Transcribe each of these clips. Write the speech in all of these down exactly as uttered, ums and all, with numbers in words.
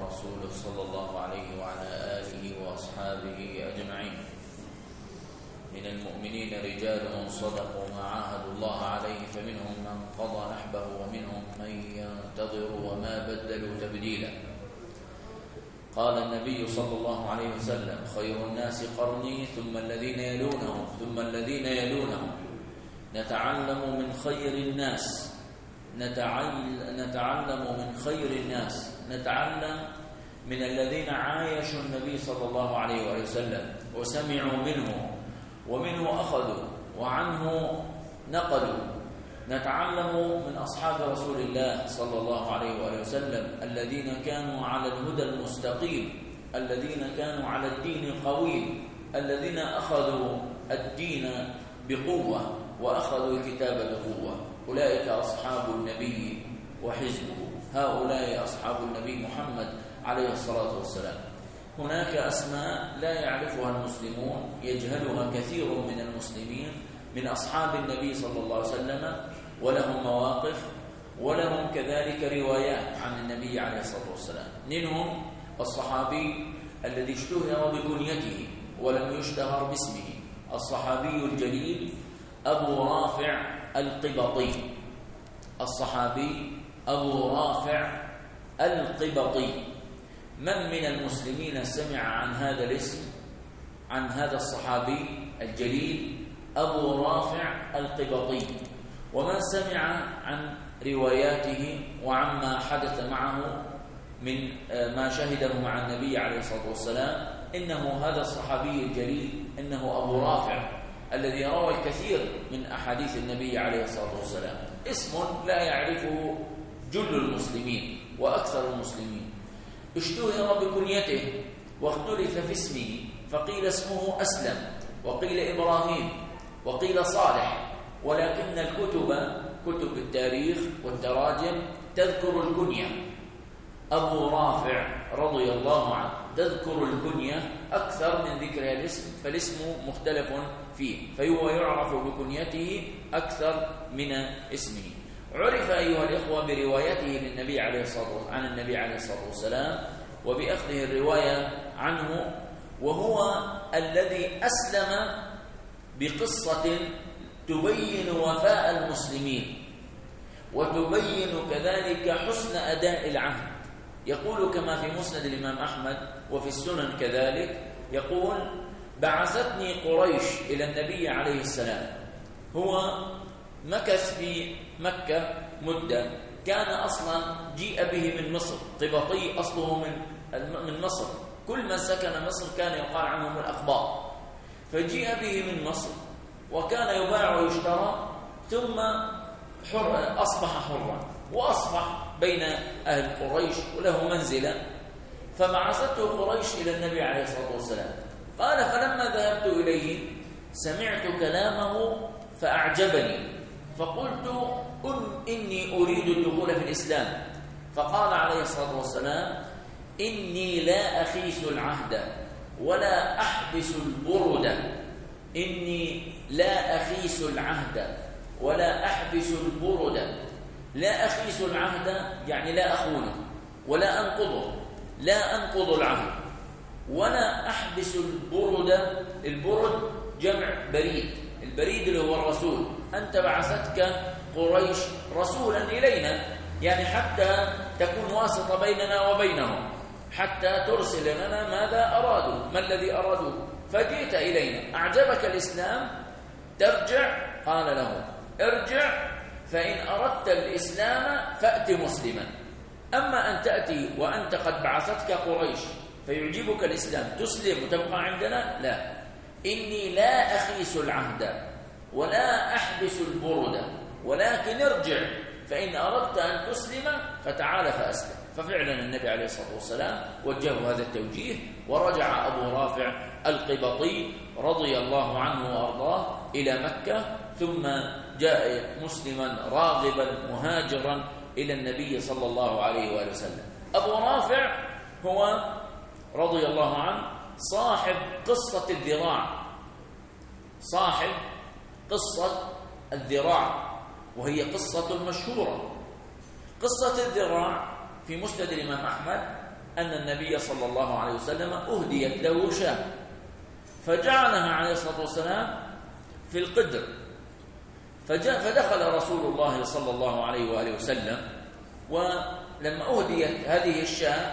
ورسوله صلى الله عليه وعلى آله وأصحابه أجمعين. من المؤمنين رجال صدقوا ما عاهدوا الله عليه فمنهم من قضى نحبه ومنهم من ينتظر وما بدلوا تبديلا. قال النبي صلى الله عليه وسلم: خير الناس قرني ثم الذين يلونهم ثم الذين يلونهم. نتعلم من خير الناس نتعلم من خير الناس نتعلم من الذين عايشوا النبي صلى الله عليه وسلم وسمعوا منه ومنه أخذوا وعنه نقلوا. نتعلم من أصحاب رسول الله صلى الله عليه وسلم الذين كانوا على الهدى المستقيم، الذين كانوا على الدين القويم، الذين أخذوا الدين بقوة وأخذوا الكتاب بقوة. أولئك أصحاب النبي وحزبه، هؤلاء أصحاب النبي محمد عليه الصلاة والسلام. هناك أسماء لا يعرفها المسلمون، يجهلها كثير من المسلمين من أصحاب النبي صلى الله عليه وسلم، ولهم مواقف ولهم كذلك روايات عن النبي عليه الصلاة والسلام. منهم الصحابي الذي اشتهر بكنيته ولم يشتهر باسمه، الصحابي الجليل أبو رافع القبطي. الصحابي أبو رافع القبطي. من من المسلمين سمع عن هذا الاسم، عن هذا الصحابي الجليل أبو رافع القبطي؟ ومن سمع عن رواياته وعما حدث معه من ما شهده مع النبي عليه الصلاة والسلام؟ إنه هذا الصحابي الجليل إنه أبو رافع الذي روى الكثير من أحاديث النبي عليه الصلاة والسلام. اسم لا يعرفه جل المسلمين وأكثر المسلمين. اشتهر بكنيته واختلف في اسمه، فقيل اسمه أسلم وقيل إبراهيم وقيل صالح، ولكن الكتب كتب التاريخ والتراجم تذكر الكنية أبو رافع رضي الله عنه، تذكر الكنية أكثر من ذكر الاسم، فالاسم مختلف فيه، فهو يعرف بكنيته أكثر من اسمه. عرف أيها الإخوة بروايته للنبي عليه الصلاة والسلام عن النبي عليه الصلاة والسلام وبأخذه الرواية عنه، وهو الذي أسلم بقصة تبين وفاء المسلمين وتبين كذلك حسن أداء العهد. يقول كما في مسند الإمام أحمد وفي السنن كذلك، يقول: بعثتني قريش إلى النبي عليه السلام. هو مكث في مكة مدة، كان أصلا جيء به من مصر، قبطي أصله من من مصر، كل من سكن مصر كان يقال عنهم الأقباط، فجيء به من مصر وكان يباع ويشترى، ثم حر أصبح حرا وأصبح بين أهل قريش وله منزلة. فبعثته قريش إلى النبي عليه الصلاة والسلام. قال: فلما ذهبت إليه سمعت كلامه فأعجبني، فقلت إني أريد الدخول في الإسلام. فقال عليه الصلاة والسلام: إني لا أخيس العهد ولا أحبس البرد. إني لا أخيس العهد ولا أحبس البرد. لا أخيس العهد يعني لا أخونه ولا أنقضه، لا أنقض العهد، ولا أحبس البرد. البرد جمع بريد، البريد اللي هو الرسول. أنت بعثتك قريش رسولا إلينا، يعني حتى تكون واسطة بيننا وبينهم، حتى ترسل لنا ماذا أرادوا، ما الذي أرادوا، فجئت إلينا. أعجبك الإسلام ترجع؟ قال له: ارجع، فإن أردت الإسلام فأت مسلما. أما أن تأتي وأنت قد بعثتك قريش فيعجبك الإسلام تسلم وتبقى عندنا، لا. إني لا أخيس العهد ولا أحبس البرد، ولكن ارجع، فإن أردت أن تسلم فتعال فأسلم. ففعلا النبي عليه الصلاة والسلام وجهه هذا التوجيه، ورجع أبو رافع القبطي رضي الله عنه وأرضاه إلى مكة، ثم جاء مسلما راغبا مهاجرا إلى النبي صلى الله عليه وآله وسلم. أبو رافع هو رضي الله عنه صاحب قصة الذراع، صاحب قصة الذراع، وهي قصة مشهورة. قصة الذراع في مسند الإمام أحمد أن النبي صلى الله عليه وسلم أهديت له شاة، فجعلها عليه الصلاة والسلام في القدر. فجاء فدخل رسول الله صلى الله عليه وآله وسلم، ولما أهديت هذه الشاة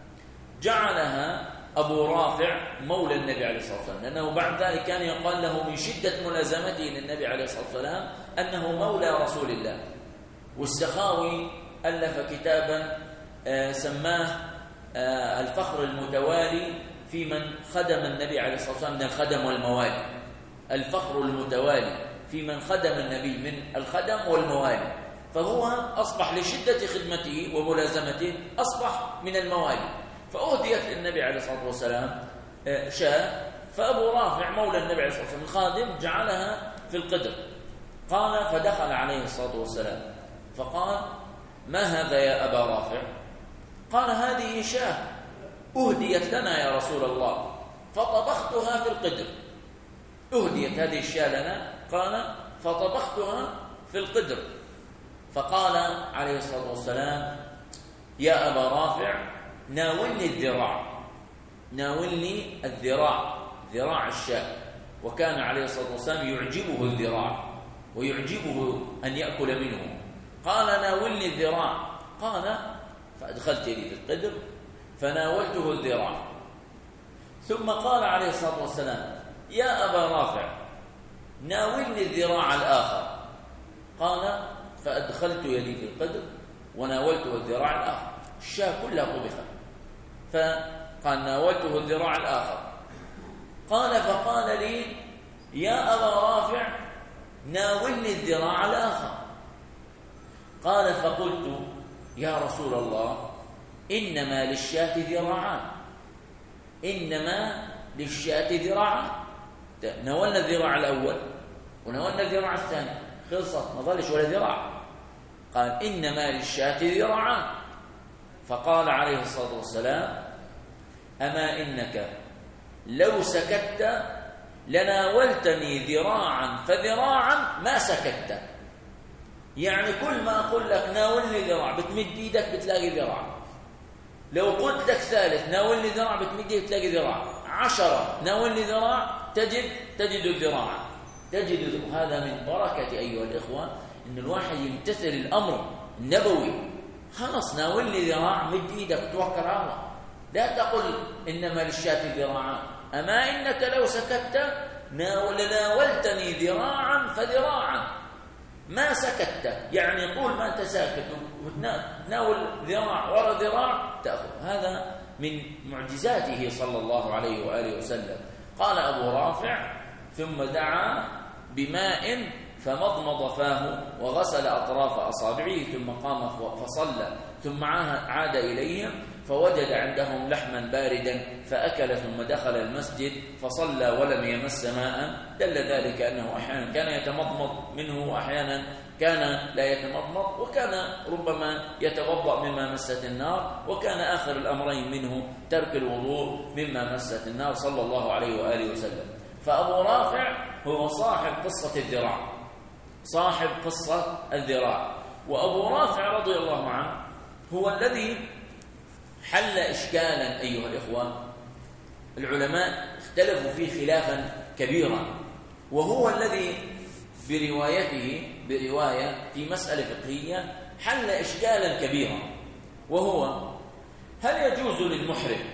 جعلها أبو رافع مولى النبي عليه الصلاة والسلام، لأنه بعد ذلك كان يقال له من شدة ملازمته للنبي عليه الصلاة والسلام أنه مولى رسول الله. والسخاوي ألف كتابا سماه الفخر المتوالي في من خدم النبي عليه الصلاة والسلام من الخدم والموالي. الفخر المتوالي في من خدم النبي من الخدم والموالي، فهو أصبح لشدة خدمته وملازمته أصبح من الموالي. فأهديت للنبي عليه الصلاة والسلام شاة، فأبو رافع مولى النبي عليه الصلاة والسلام الخادم جعلها في القدر. قال فدخل عليه الصلاة والسلام فقال ما هذا يا أبا رافع؟ قال هذه شاة أهديت لنا يا رسول الله فطبختها في القدر. أهديت هذه الشاة لنا، قال فطبختها في القدر. فقال عليه الصلاة والسلام يا أبا رافع ناولني الذراع، ناولني الذراع، ذراع الشاة. وكان عليه الصلاة والسلام يعجبه الذراع ويعجبه أن يأكل منه. قال ناولني الذراع، قال فأدخلت يدي في القدر فناولته الذراع. ثم قال عليه الصلاة والسلام يا أبا رافع ناولني الذراع الآخر، قال فأدخلت يدي في القدر وناولته الذراع الآخر. الشاة كلها طبخت، فقال ناولته الذراع الآخر. قال فقال لي يا أبا رافع ناولني الذراع الآخر. قال فقلت يا رسول الله إنما للشاة ذراعان، إنما للشاة ذراعان. ناولنا الذراع الأول وناولنا الذراع الثاني، خلصت ما ظلش ولا ذراع. قال إنما للشاة ذراعان. فقال عليه الصلاة والسلام أما إنك لو سكت لناولتني ذراعا فذراعا ما سكت. يعني كل ما أقول لك ناولني ذراع بتمد إيدك بتلاقي ذراع، لو قلت لك ثالث ناولني ذراع بتمد إيدك بتلاقي ذراع، عشرة ناولني ذراع تجد تجد الذراع، تجد. هذا من بركة أيها الإخوة إن الواحد يمتثل الأمر النبوي. خلاص ناولني ذراع، مد إيدك توكل على الله، لا تقل إنما للشاة ذراعان. أما إنك لو سكت لناولتني ذراعا فذراعا ما سكت. يعني قول ما أنت ساكت وتناول ذراع ورا ذراع تأخذ. هذا من معجزاته صلى الله عليه وآله وسلم. قال أبو رافع ثم دعا بماء فمضمض فاه وغسل أطراف أصابعه ثم قام فصلى، ثم عاد إليهم فوجد عندهم لحما باردا فأكل، ثم دخل المسجد فصلى ولم يمس ماء. دل ذلك أنه أحيانا كان يتمضمض منه وأحيانا كان لا يتمضمض، وكان ربما يتوضأ مما مست النار، وكان آخر الأمرين منه ترك الوضوء مما مست النار صلى الله عليه وآله وسلم. فأبو رافع هو صاحب قصة الذراع، صاحب قصة الذراع. وأبو رافع رضي الله عنه هو الذي حل إشكالا أيها الإخوة العلماء اختلفوا فيه خلافا كبيرا، وهو الذي بروايته برواية في مسألة فقهية حل إشكالا كبيرا، وهو هل يجوز للمحرم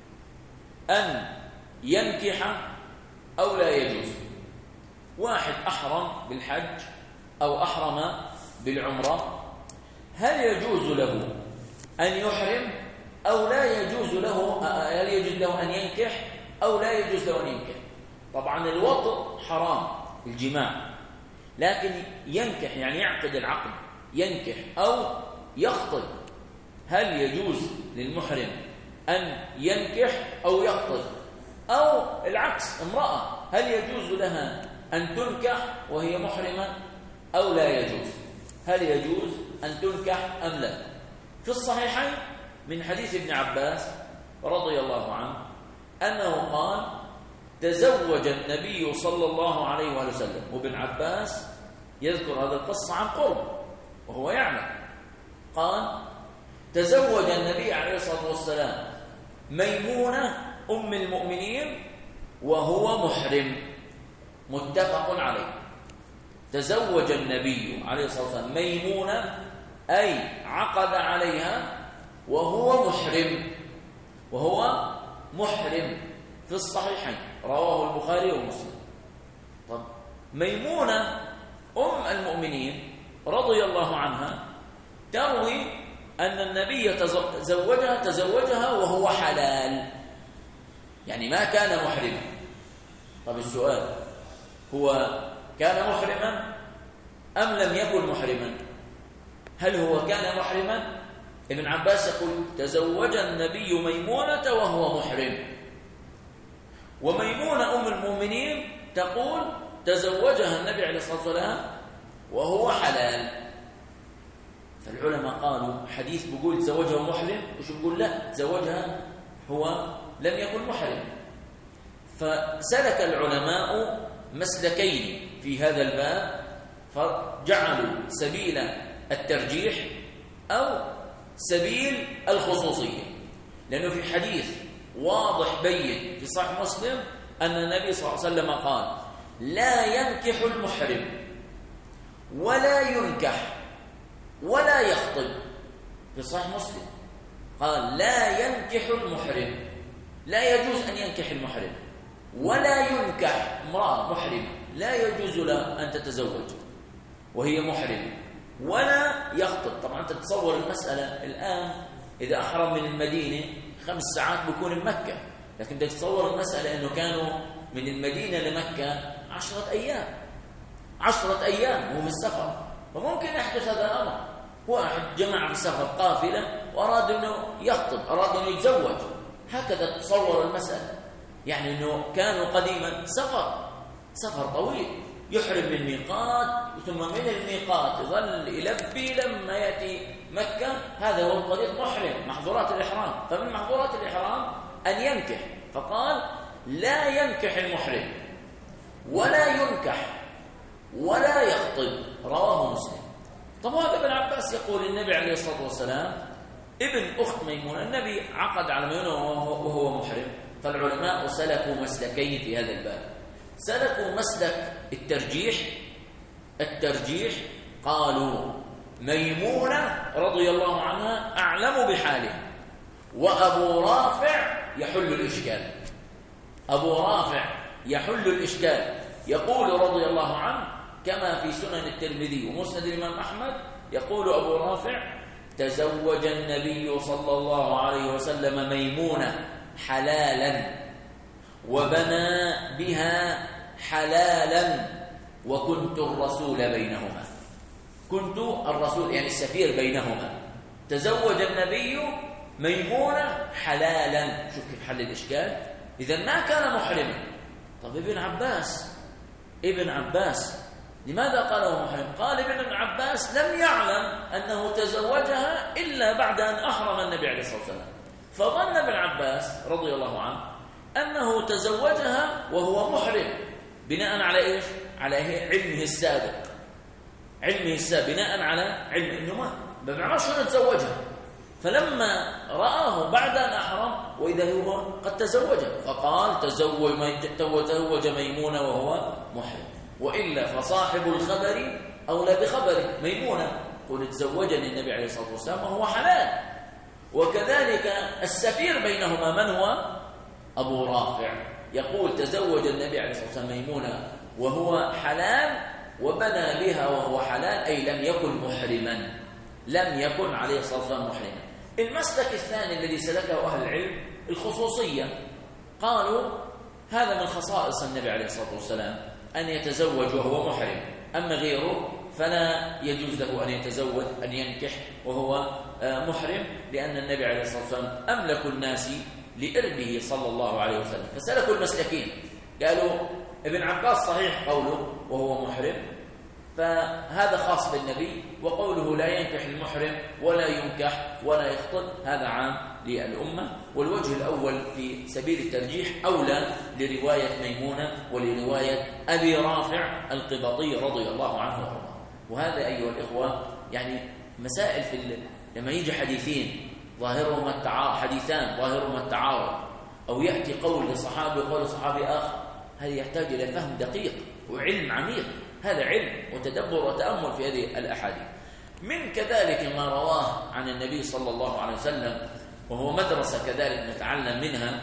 أن ينكح أو لا يجوز؟ واحد أحرم بالحج أو أحرم بالعمرة، هل يجوز له أن يحرم أو لا يجوز له هل يجوز له أن ينكح أو لا يجوز له أن ينكح؟ طبعا الوطء حرام الجماع، لكن ينكح يعني يعقد العقد ينكح أو يخطب، هل يجوز للمحرم أن ينكح أو يخطب؟ أو العكس امرأة هل يجوز لها أن تنكح وهي محرمة أو لا يجوز؟ هل يجوز أن تنكح أم لا؟ في الصحيحين من حديث ابن عباس رضي الله عنه أنه قال تزوج النبي صلى الله عليه وآله وسلم، وابن عباس يذكر هذا القصة عن قرب وهو يعلم، قال تزوج النبي عليه الصلاة والسلام ميمونة أم المؤمنين وهو محرم، متفق عليه. تزوج النبي عليه الصلاة والسلام ميمونة أي عقد عليها وهو محرم، وهو محرم في الصحيحين، رواه البخاري ومسلم. طب ميمونة أم المؤمنين رضي الله عنها تروي أن النبي تزوجها تزوجها وهو حلال، يعني ما كان محرما. طب السؤال، هو كان محرما أم لم يكن محرما؟ هل هو كان محرما؟ ابن عباس يقول تزوج النبي ميمونة وهو محرم، وميمونة أم المؤمنين تقول تزوجها النبي عليه الصلاة والسلام وهو حلال. فالعلماء قالوا حديث بيقول تزوجها محرم، وش بيقول لا تزوجها هو لم يكن محرم. فسلك العلماء مسلكين في هذا الباب، فجعلوا سبيل الترجيح أو سبيل الخصوصية، لأنه في حديث واضح بين في صحيح مسلم أن النبي صلى الله عليه وسلم قال لا ينكح المحرم ولا ينكح ولا يخطب. في صحيح مسلم قال لا ينكح المحرم، لا يجوز أن ينكح المحرم، ولا ينكح امرأة محرمة لا يجوز لها أن تتزوج وهي محرمة، ولا يخطب. طبعا أنت تتصور المسألة الآن إذا أحرم من المدينة خمس ساعات بيكون بمكة، لكن بدك تتصور المسألة أنه كانوا من المدينة لمكة عشرة أيام عشرة أيام وهو في السفر، فممكن يحدث هذا الأمر. واحد جمع في السفر قافلة وأراد أنه يخطب، أراد أنه يتزوج، هكذا تصور المسألة. يعني أنه كانوا قديما سفر سفر طويل، يحرم من ميقات ثم من الميقات يظل يلبي لما يأتي مكة، هذا هو الطريق محرم، محظورات الإحرام. فمن محظورات الإحرام أن ينكح، فقال لا ينكح المحرم ولا ينكح ولا يخطب، رواه مسلم. طب هذا ابن عباس يقول النبي عليه الصلاة والسلام ابن أخت ميمونة، النبي عقد على ميمونة وهو محرم. فالعلماء سلكوا مسلكين في هذا الباب، سلكوا مسلك الترجيح الترجيح قالوا ميمونة رضي الله عنها أعلم بحاله، وأبو رافع يحل الإشكال. أبو رافع يحل الإشكال، يقول رضي الله عنه كما في سنن الترمذي ومسند الإمام أحمد، يقول أبو رافع تزوج النبي صلى الله عليه وسلم ميمونة حلالا وبنى بها حلالا وكنت الرسول بينهما. كنت الرسول يعني السفير بينهما. تزوج النبي ميمونة حلالا، شوف كيف حل الإشكال. إذن ما كان محرما. طب ابن عباس ابن عباس لماذا قال هو محرم؟ قال ابن عباس لم يعلم أنه تزوجها إلا بعد أن أحرم النبي عليه الصلاة والسلام، فظن ابن عباس رضي الله عنه أنه تزوجها وهو محرم بناء على إيش؟ على علمه السابق علمه السابق بناء على علم إنه ما بيعرفش أنه تزوجها، فلما رآه بعد أن أحرم وإذا هو قد تزوجها فقال تزوج تزوج ميمونة وهو محرم. وإلا فصاحب الخبر أولى بخبره. ميمونة قل تزوجني النبي عليه الصلاة والسلام وهو حلال، وكذلك السفير بينهما من هو؟ أبو رافع يقول تزوج النبي عليه الصلاة والسلام ميمونة وهو حلال وبنى بها وهو حلال، أي لم يكن محرما، لم يكن عليه الصلاة والسلام محرما. المسلك الثاني الذي سلكه أهل العلم الخصوصية، قالوا هذا من خصائص النبي عليه الصلاة والسلام أن يتزوج وهو محرم، أما غيره فلا يجوز له أن يتزوج أن ينكح وهو محرم، لأن النبي عليه الصلاة والسلام أملك الناس لإربه صلى الله عليه وسلم. فسلكوا المسلكين، قالوا ابن عباس صحيح قوله وهو محرم، فهذا خاص بالنبي، وقوله لا ينكح المحرم ولا ينكح ولا يخطب هذا عام للأمة. والوجه الأول في سبيل الترجيح أولى لرواية ميمونة ولرواية أبي رافع القبطي رضي الله عنه وارضاه. وهذا أيها الإخوة يعني مسائل في لما يجي حديثين ظاهرهما التعارض، حديثان ظاهرهما التعارض، أو يأتي قول لصحابي وقول لصحابي آخر، هذا يحتاج إلى فهم دقيق وعلم عميق. هذا علم وتدبر وتأمل في هذه الأحاديث. من كذلك ما رواه عن النبي صلى الله عليه وسلم، وهو مدرسة كذلك نتعلم منها،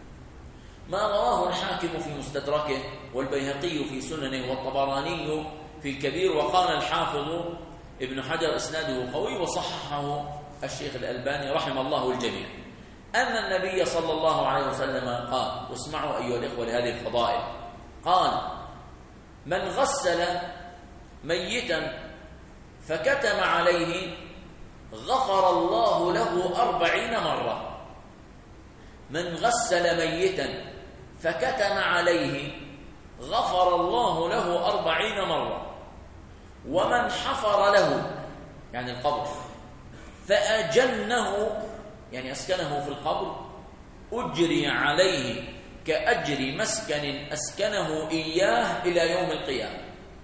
ما رواه الحاكم في مستدركه والبيهقي في سننه والطبراني في الكبير، وقال الحافظ ابن حجر إسناده قوي وصححه الشيخ الألباني رحم الله الجميع، أن النبي صلى الله عليه وسلم قال، واسمعوا أيها الإخوة لهذه الفضائل، قال: من غسل ميتا فكتم عليه غفر الله له أربعين مرة. من غسل ميتا فكتم عليه غفر الله له أربعين مرة. ومن حفر له يعني القبر فأجنه يعني أسكنه في القبر أجري عليه كأجر مسكن أسكنه إياه إلى يوم القيامة.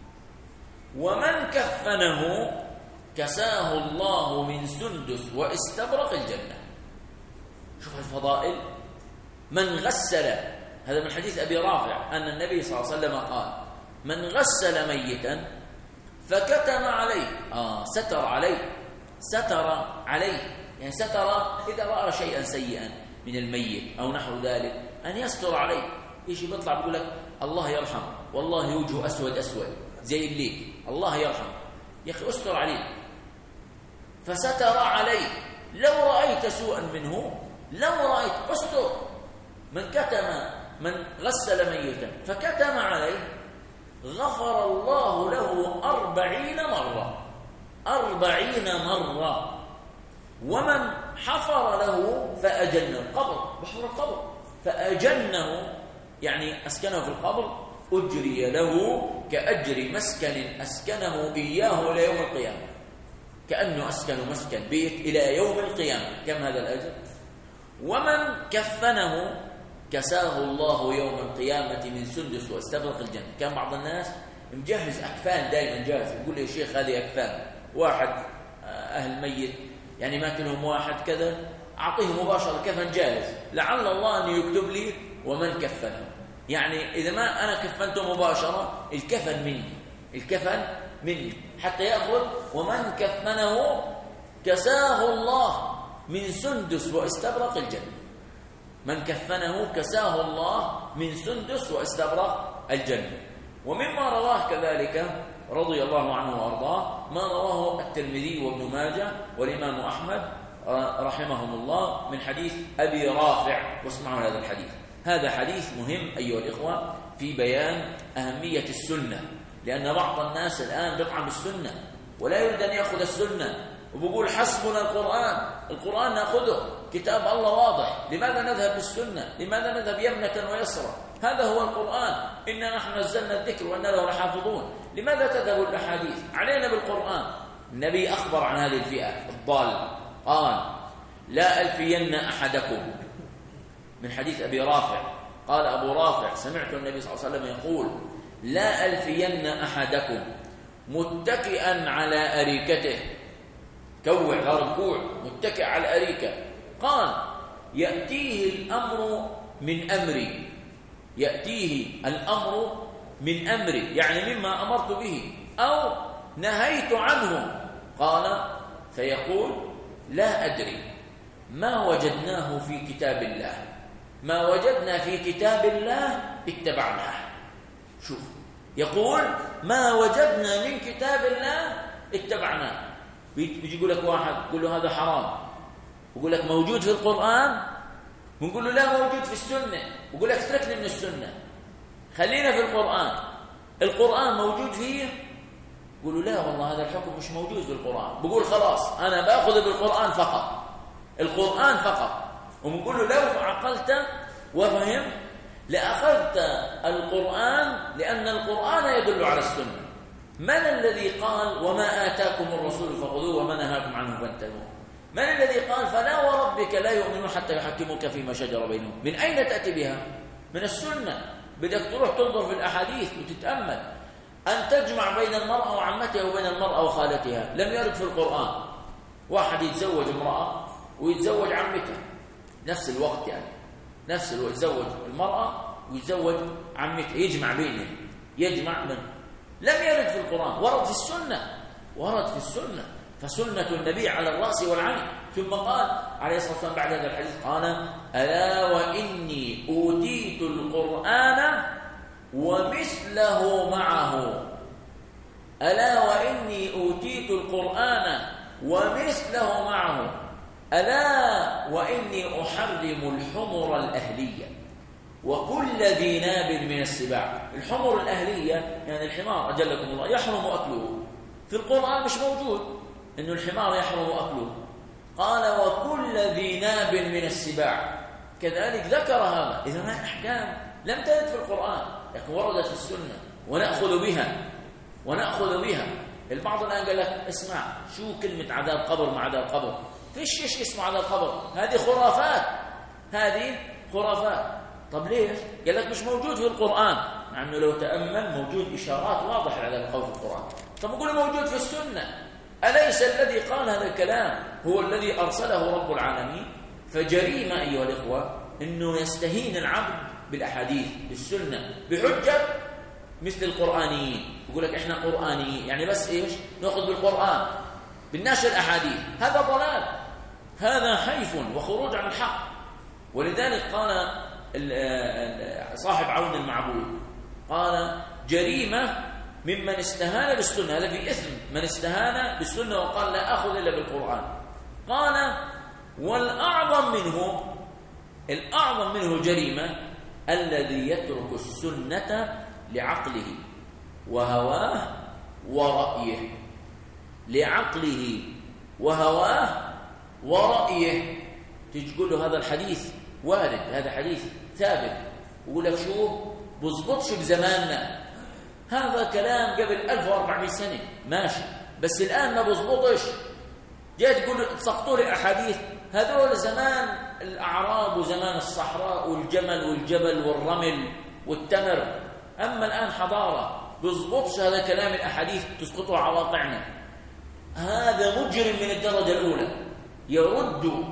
ومن كفنه كساه الله من سندس واستبرق الجنة. شوف الفضائل. من غسل، هذا من حديث أبي رافع أن النبي صلى الله عليه وسلم قال: من غسل ميتا فكتم عليه، آه ستر عليه، ستر عليه يعني ستر إذا رأى شيئا سيئا من الميت أو نحو ذلك أن يستر عليه. إيش بيطلع بيقول لك الله يرحم، والله وجهه أسود أسود زي الليل، الله يرحم، يا أخي استر عليه. فستر عليه. لو رأيت سوءا منه، لو رأيت استر. من كتم، من غسل ميتا فكتم عليه غفر الله له أربعين مرة، أربعين مرة. ومن حفر له فأجنه، القبر بحفر القبر فأجنه يعني أسكنه في القبر أجري له كأجر مسكن أسكنه إياه إلى يوم القيامة، كأنه أسكن مسكن بيت إلى يوم القيامة. كم هذا الأجر؟ ومن كفنه كساه الله يوم القيامة من سندس واستبرق الجنة. كان بعض الناس مجهز أكفان دائما جاهز، يقول لي يا شيخ هذه أكفان، واحد أهل ميت يعني مات لهم واحد كذا، أعطيه مباشرة كفن جاهز، لعل الله أن يكتب لي ومن كفنه. يعني إذا ما أنا كفنته مباشرة الكفن مني، الكفن مني حتى يأخذ. ومن كفنه كساه الله من سندس واستبرق الجنة. من كفنه كساه الله من سندس واستبرق الجنة. ومما رواه كذلك رضي الله عنه وأرضاه ما رواه الترمذي وابن ماجه والإمام أحمد رحمهم الله من حديث أبي رافع. واسمعوا هذا الحديث، هذا حديث مهم أيها الإخوة في بيان أهمية السنة، لأن بعض الناس الآن بيطعن بالسنة ولا يريد أن يأخذ السنة، وبقول حسبنا القرآن، القرآن نأخذه، كتاب الله واضح، لماذا نذهب بالسنة؟ لماذا نذهب يمنة ويسرى؟ هذا هو القرآن، إنا نحن نزلنا الذكر وإنا له لحافظون. لماذا تذهب الأحاديث؟ علينا بالقرآن. النبي أخبر عن هذه الفئة الضالة، قال: لا ألفين أحدكم، من حديث أبي رافع، قال أبو رافع: سمعت النبي صلى الله عليه وسلم يقول: لا ألفين أحدكم متكئا على أريكته، كوع غير كوع، متكئ على الأريكة، قال: يأتيه الأمر من أمري، يأتيه الأمر من أمري يعني مما أمرت به أو نهيت عنه، قال: فيقول: لا أدري، ما وجدناه في كتاب الله، ما وجدنا في كتاب الله اتبعناه. شوف، يقول: ما وجدنا من كتاب الله اتبعناه. بيجي يقول لك واحد، يقول له هذا حرام، يقول لك موجود في القرآن، ونقول له لا موجود في السنة، ويقول لك اتركني من السنة، خلينا في القرآن، القرآن موجود فيه. يقول له لا والله هذا الحكم مش موجود في القرآن. بقول خلاص أنا بأخذ بالقرآن فقط، القرآن فقط. ونقول له لو عقلت وفهم لأخذت القرآن، لأن القرآن يدل على السنة. من الذي قال: وما آتاكم الرسول فخذوه وما نهاكم عنه فانتهوا؟ من الذي قال: فلا وربك لا يؤمنون حتى يحكموك فيما شجر بينهم؟ من أين تأتي بها؟ من السنة. بدك تروح تنظر في الأحاديث وتتأمل. أن تجمع بين المرأة وعمتها وبين المرأة وخالتها لم يرد في القرآن، واحد يتزوج امرأة ويتزوج عمته نفس الوقت، يعني نفس الوقت يتزوج المرأة ويتزوج عمته، يجمع بينهم، يجمع من لم يرد في القرآن، ورد في السنة، ورد في السنة، فسنة النبي على الرأس والعين. ثم قال عليه الصلاة والسلام بعد هذا الحديث قال: ألا وإني أوتيت القرآن ومثله معه، ألا وإني أوتيت القرآن ومثله معه، ألا وإني أحرم الحمر الأهلية وكل ذي ناب من السباع. الحمر الأهلية يعني الحمار أجلكم الله يحرم أكله، في القرآن مش موجود إنه الحمار يحرم أكله، قال وكل ذي ناب من السباع، كذلك ذكر هذا. إذا ما أحكام لم ترد في القرآن لكن وردت في السنة ونأخذ بها ونأخذ بها. البعض الآن قال لك اسمع شو كلمة عذاب قبر مع عذاب قبر، فيش شيء اسمه عذاب قبر، هذه خرافات، هذه خرافات. طب ليش؟ قال لك مش موجود في القرآن، مع أنه لو تأمل موجود إشارات واضحة على القول في القرآن. طب نقول موجود في السنة، أليس الذي قال هذا الكلام هو الذي أرسله رب العالمين؟ فجريمة أيها الإخوة أنه يستهين العبد بالأحاديث بالسنة بحجة مثل القرآنيين، يقول لك إحنا قرآنيين، يعني بس إيش؟ نأخذ بالقرآن بالناشر الأحاديث، هذا ضلال، هذا حيف وخروج عن الحق. ولذلك قال صاحب عون المعبود قال جريمة ممن استهان بالسنة، هذا في إثم من استهان بالسنة وقال لا أخذ إلا بالقرآن. قال والأعظم منه، الأعظم منه جريمة الذي يترك السنة لعقله وهواه ورأيه، لعقله وهواه ورأيه. تيجي تقول له هذا الحديث وارد، هذا حديث ثابت، ويقول لك شو بزبطش بزماننا، هذا كلام قبل ألف وأربعمائة سنة ماشي، بس الآن ما بزبطش. جاي تقول تسقطوا لي أحاديث، هذول زمان الأعراب وزمان الصحراء والجمل والجبل والرمل والتمر، أما الآن حضارة، بزبطش هذا كلام الأحاديث تسقطوا على واقعنا. هذا مجرم من الدرجة الأولى، يرد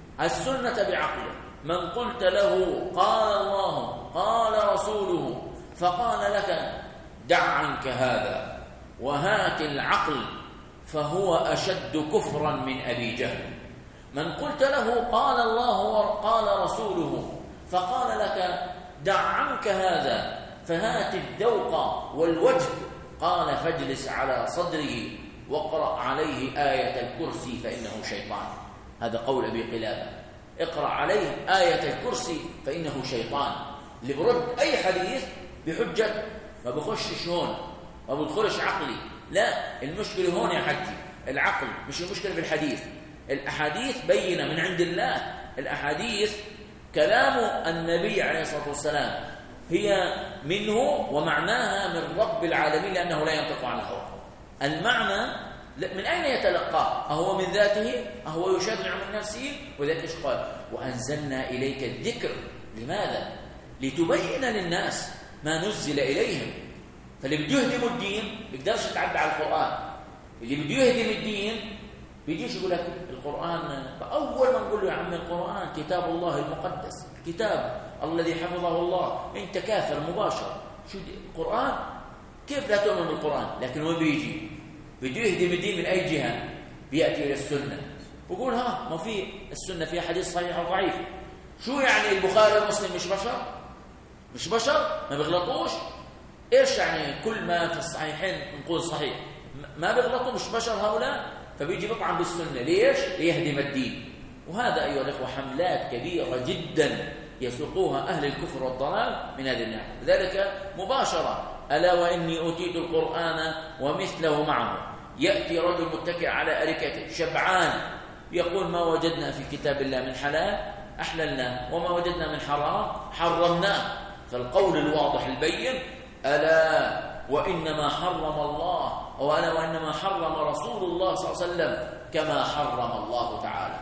السنة بعقله. من قلت له قال الله قال رسوله فقال لك دع عنك هذا وهات العقل فهو أشد كفرا من أبي جهل. من قلت له قال الله وقال رسوله فقال لك دع عنك هذا فهات الذوق والوجد، قال فاجلس على صدره واقرأ عليه آية الكرسي فإنه شيطان. هذا قول أبي قلابة، اقرأ عليه آية الكرسي فإنه شيطان. اللي برد أي حديث بحجة ما بخشش هون، ما بدخلش عقلي، لا، المشكلة هون يا حجي العقل، مش المشكلة في الحديث. الأحاديث بينة من عند الله، الأحاديث كلام النبي عليه الصلاة والسلام، هي منه ومعناها من رب العالمين لأنه لا ينطق عن الهوى. المعنى من أين يتلقاه؟ أهو من ذاته؟ أهو يشرع من نفسه؟ وذلك إيش قال؟ وأنزلنا إليك الذكر. لماذا؟ لتبين للناس ما نزل إليهم. فاللي بده يهدم الدين بيقدرش يتعدى على القرآن، اللي بده يهدم الدين بيجيش يقول لك القرآن. فأول ما نقول له يا عم القرآن كتاب الله المقدس، كتاب الذي حفظه الله، أنت كافر مباشر. شو القرآن؟ كيف لا تؤمن بالقرآن؟ لكن هو بيجي بده يهدم الدين من أي جهة؟ بيأتي إلى السنة ويقول ها ما في السنة فيها حديث صحيح أو ضعيف. شو يعني البخاري ومسلم مش بشر؟ مش بشر؟ ما بيغلطوش؟ إيش يعني كل ما في الصحيحين نقول صحيح؟ ما بيغلطوا، مش بشر هؤلاء؟ فبيجي بطعن بالسنة. ليش؟ ليهدم الدين. وهذا أيها الأخوة حملات كبيرة جدا يسوقوها أهل الكفر والضلال من هذه الناحية. لذلك مباشرة ألا وإني أوتيت القرآن ومثله معه. يأتي رجل متكئ على أريكته شبعان يقول ما وجدنا في كتاب الله من حلال أحللناه وما وجدنا من حرام حرمناه. فالقول الواضح البين ألا وإنما حرم الله وألا وإنما حرم رسول الله صلى الله عليه وسلم كما حرم الله تعالى.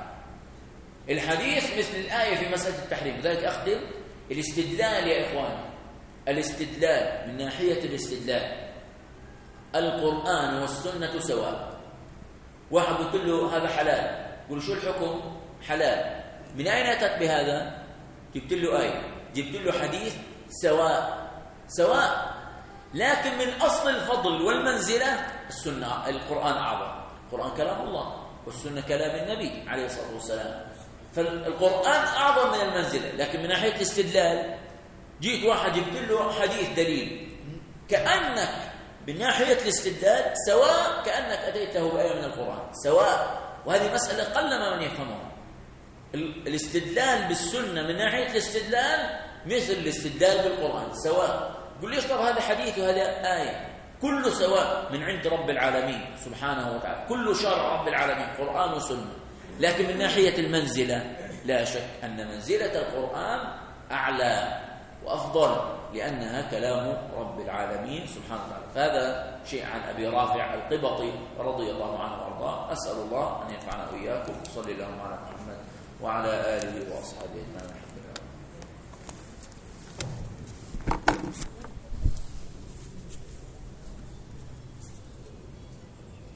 الحديث مثل الآية في مسألة التحريم. لذلك أختم الاستدلال يا إخواني، الاستدلال من ناحية الاستدلال القرآن والسنة سواء، واحد قلت له هذا حلال، يقول شو الحكم؟ حلال. من أين أتت بهذا؟ جبت له آية، جبت له حديث، سواء سواء، لكن من أصل الفضل والمنزلة السنة، القرآن أعظم. القرآن كلام الله والسنة كلام النبي عليه الصلاة والسلام، فالقرآن أعظم من المنزلة. لكن من ناحية الاستدلال جيت واحد جبت له حديث دليل، كأنك من ناحية الاستدلال سواء كأنك أتيته بآية من القرآن، سواء. وهذه مسألة قلما من يفهمها. الاستدلال بالسنة من ناحية الاستدلال مثل الاستدلال بالقرآن، سواء. قل ليش طب هذا حديث وهذا آية؟ كله سواء من عند رب العالمين سبحانه وتعالى، كله شرع رب العالمين، قرآن وسنة. لكن من ناحية المنزلة لا شك أن منزلة القرآن أعلى وأفضل، لأنها كلام رب العالمين سبحانه وتعالى. فهذا شيء عن أبي رافع القبطي رضي الله عنه وأرضاه. أسأل الله أن ينفعنا وإياكم. صلى الله على محمد وعلى آله وأصحابه أجمعين.